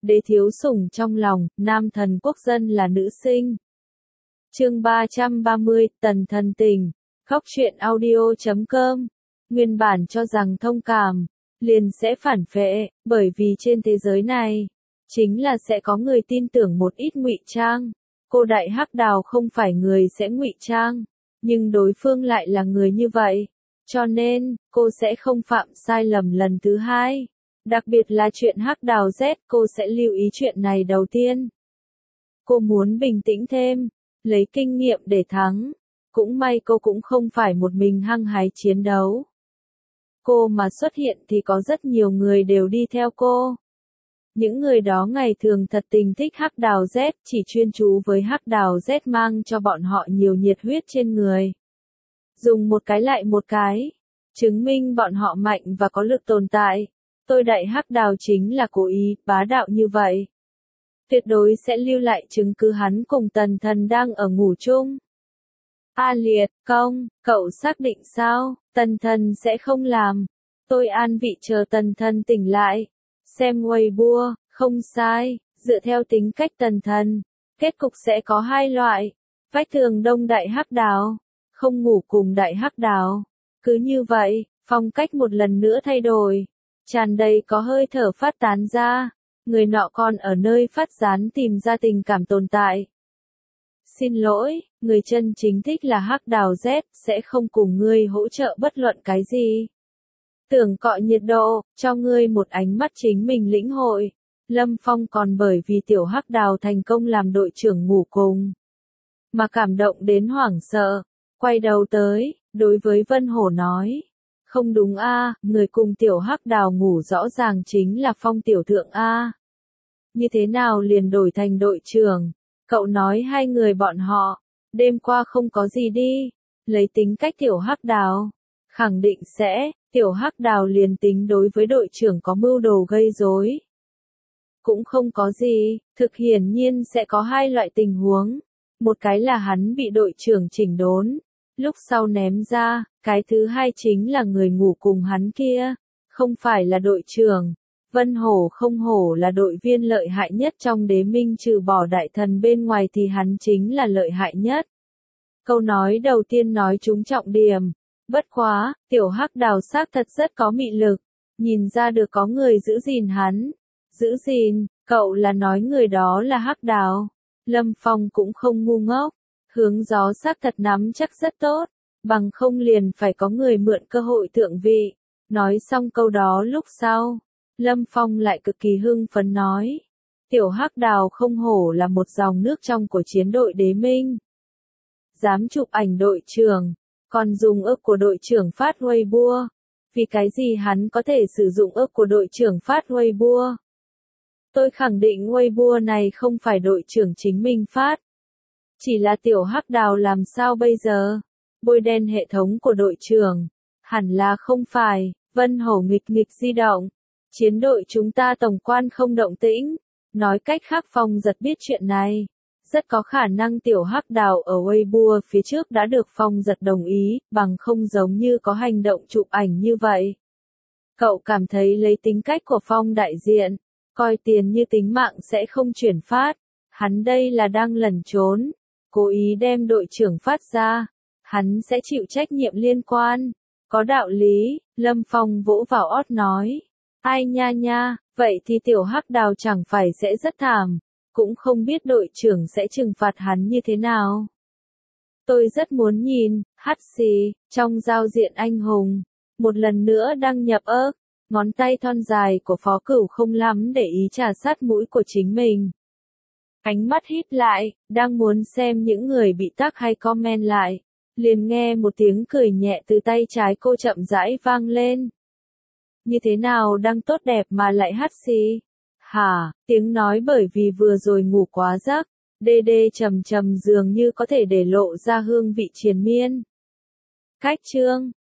đế thiếu sủng trong lòng, nam thần quốc dân là nữ sinh. Chương 330, Tần thần tình. Góc truyện audio.com. Nguyên bản cho rằng thông cảm, liền sẽ phản phệ, bởi vì trên thế giới này, chính là sẽ có người tin tưởng một ít ngụy trang. Cô đại hắc đào không phải người sẽ ngụy trang, nhưng đối phương lại là người như vậy. Cho nên, cô sẽ không phạm sai lầm lần thứ hai. Đặc biệt là chuyện hắc đào Z, cô sẽ lưu ý chuyện này đầu tiên. Cô muốn bình tĩnh thêm, lấy kinh nghiệm để thắng. Cũng may cô cũng không phải một mình hăng hái chiến đấu. Cô mà xuất hiện thì có rất nhiều người đều đi theo cô. Những người đó ngày thường thật tình thích hắc đào Z, chỉ chuyên chú với hắc đào Z mang cho bọn họ nhiều nhiệt huyết trên người. Dùng một cái lại một cái, chứng minh bọn họ mạnh và có lực tồn tại. Tôi đại hắc đào chính là cố ý, bá đạo như vậy. Tuyệt đối sẽ lưu lại chứng cứ hắn cùng tần thần đang ở ngủ chung. A Liệt, cậu xác định sao, tần thần sẽ không làm. Tôi an vị chờ tần thần tỉnh lại. Xem Weibo, không sai, dựa theo tính cách tần thần, kết cục sẽ có hai loại. Vách tường đông đại hắc đào, không ngủ cùng đại hắc đào. Cứ như vậy, phong cách một lần nữa thay đổi. Tràn đầy có hơi thở phát tán ra. Người nọ còn ở nơi phát gián tìm ra tình cảm tồn tại. Xin lỗi, người chân chính thích là hắc đào Z, sẽ không cùng ngươi hỗ trợ bất luận cái gì. Tưởng cọ nhiệt độ, cho ngươi một ánh mắt chính mình lĩnh hội. Lâm Phong còn bởi vì tiểu hắc đào thành công làm đội trưởng ngủ cùng. Mà cảm động đến hoảng sợ, quay đầu tới, đối với Vân Hổ nói. Không đúng a, người cùng tiểu hắc đào ngủ rõ ràng chính là Phong tiểu thượng a. Như thế nào liền đổi thành đội trưởng? Cậu nói hai người bọn họ, đêm qua không có gì đi, lấy tính cách tiểu hắc đào. Khẳng định sẽ, tiểu hắc đào liền tính đối với đội trưởng có mưu đồ gây rối. Cũng không có gì, thực hiển nhiên sẽ có hai loại tình huống. Một cái là hắn bị đội trưởng chỉnh đốn, lúc sau ném ra, cái thứ hai chính là người ngủ cùng hắn kia, không phải là đội trưởng. Vân Hổ không hổ là đội viên lợi hại nhất trong đế minh trừ bỏ đại thần bên ngoài thì hắn chính là lợi hại nhất. Câu nói đầu tiên nói trúng trọng điểm. Bất quá, tiểu hắc đào xác thật rất có mị lực. Nhìn ra được có người giữ gìn hắn. Giữ gìn, cậu là nói người đó là hắc đào. Lâm Phong cũng không ngu ngốc. Hướng gió xác thật nắm chắc rất tốt. Bằng không liền phải có người mượn cơ hội thượng vị. Nói xong câu đó lúc sau. Lâm Phong lại cực kỳ hưng phấn nói. Tiểu hắc đào không hổ là một dòng nước trong của chiến đội đế minh. Dám chụp ảnh đội trưởng, còn dùng ức của đội trưởng phát Weibo. Vì cái gì hắn có thể sử dụng ức của đội trưởng phát Weibo? Tôi khẳng định Weibo này không phải đội trưởng chính mình phát. Chỉ là tiểu hắc đào làm sao bây giờ? Bôi đen hệ thống của đội trưởng. Hẳn là không phải, Vân Hổ nghịch di động. Chiến đội chúng ta tổng quan không động tĩnh. Nói cách khác Phong giật biết chuyện này. Rất có khả năng tiểu hắc đào ở Weibo phía trước đã được Phong giật đồng ý, bằng không giống như có hành động chụp ảnh như vậy. Cậu cảm thấy lấy tính cách của Phong đại diện, coi tiền như tính mạng sẽ không chuyển phát. Hắn đây là đang lẩn trốn, cố ý đem đội trưởng phát ra. Hắn sẽ chịu trách nhiệm liên quan. Có đạo lý, Lâm Phong vỗ vào ót nói. Ai nha, vậy thì tiểu hắc đào chẳng phải sẽ rất thảm, cũng không biết đội trưởng sẽ trừng phạt hắn như thế nào. Tôi rất muốn nhìn, hắt xì, trong giao diện anh hùng, một lần nữa đăng nhập ngón tay thon dài của Phó Cửu không lắm để ý trà sát mũi của chính mình. Ánh mắt híp lại, đang muốn xem những người bị tag hay comment lại, liền nghe một tiếng cười nhẹ từ tay trái cô chậm rãi vang lên. Như thế nào đang tốt đẹp mà lại hắt xì? Hả, tiếng nói bởi vì vừa rồi ngủ quá giấc, đê trầm dường như có thể để lộ ra hương vị triền miên. Cách chương,